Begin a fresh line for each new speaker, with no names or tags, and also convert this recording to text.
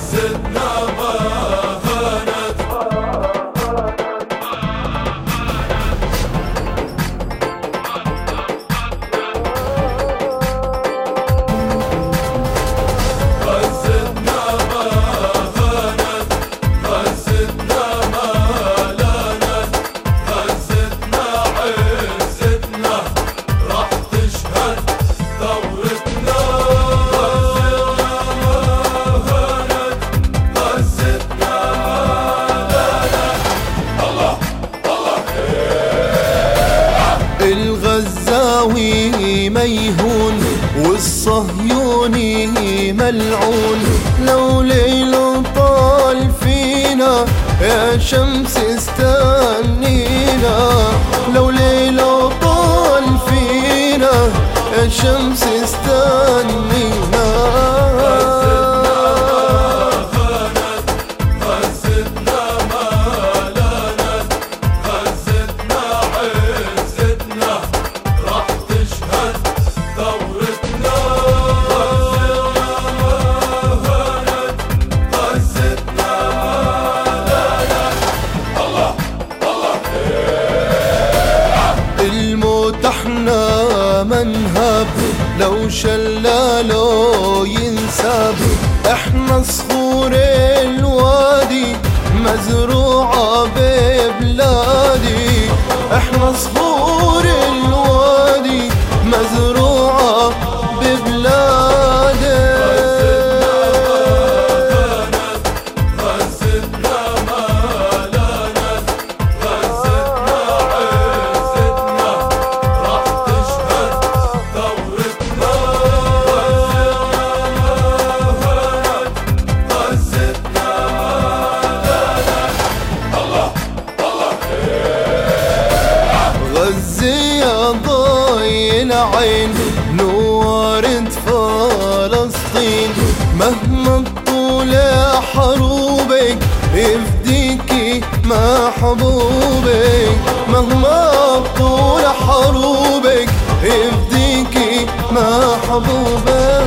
غزتنا ما هانت. غزتنا ما هانت، غزتنا ما لانت، غزتنا عزتنا راح تشهد ثورتنا.
الغزاوي ميهون والصهيوني ملعون، لو ليل طال فينا يا شمس استنينا، لو ليل طال فينا يا شمس استنينا. الموت احنا منهب لو شلالو ينساب، احنا صخور الوادي مزروعة ببلادي، احنا صخور الوادي مزروعة ببلادي. غزة ضاي العين نورت فلسطين، مهما طول حروبك يفديكي محبوبك، مهما طول حروبك يفديكي محبوبك.